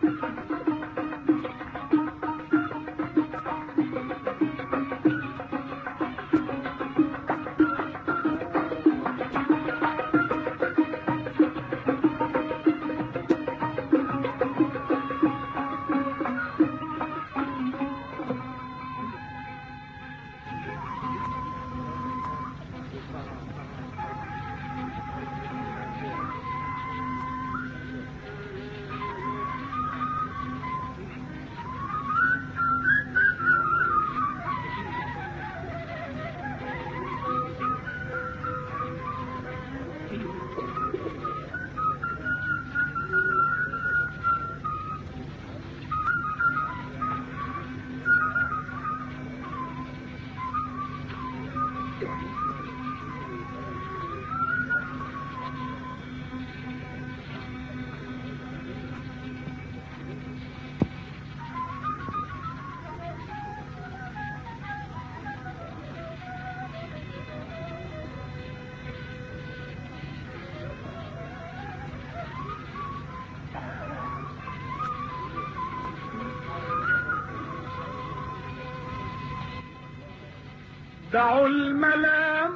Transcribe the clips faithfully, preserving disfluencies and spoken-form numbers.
دعوا الملام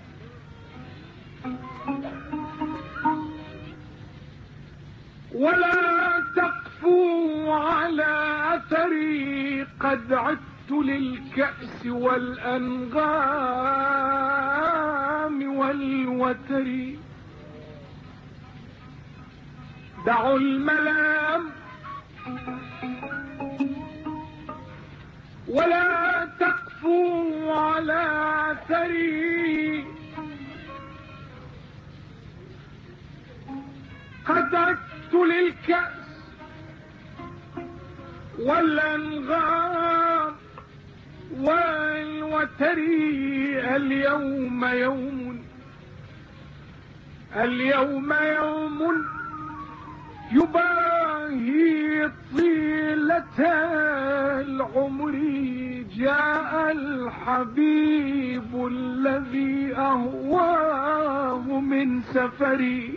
ولا تقفوا على أثري، قد عدت للكأس والأنغام والوتر. دعوا الملام ولا تقفوا على أثري، قد عدت للكأس والأنغام والوتر. اليوم يوم اليوم يوم يباهي طيلة العمر. جاء الحبيب الذي أهواه من سفري،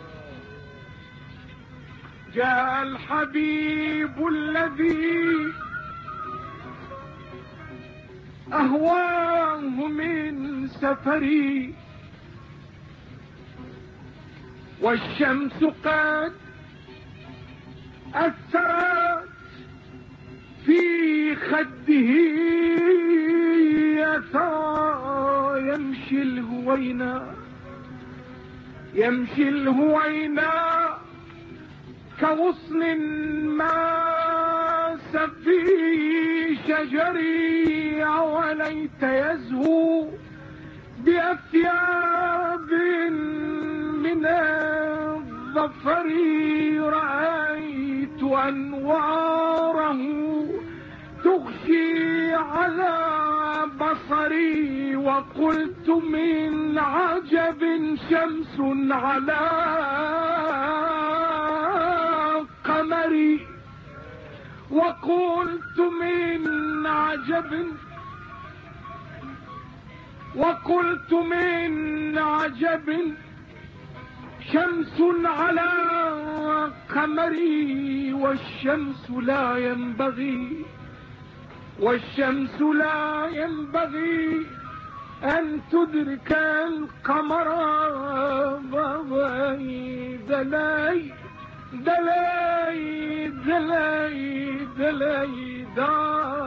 جاء الحبيب الذي أهواه من سفري. والشمس قد أثرت في خده، يمشي الهوينا يمشي الهوينا كغصن ماس في شجري. وليت يزهو بأثياب من الظفر. رأيت أنواره تغشي على بصري، وقلت من عجب شمس على قمري. وقلت من عجب وقلت من عجب شمس على قمري. والشمس لا ينبغي والشمس لا ينبغي أن تدرك القمر. دلاي دلاي دلاي دلاي دلاي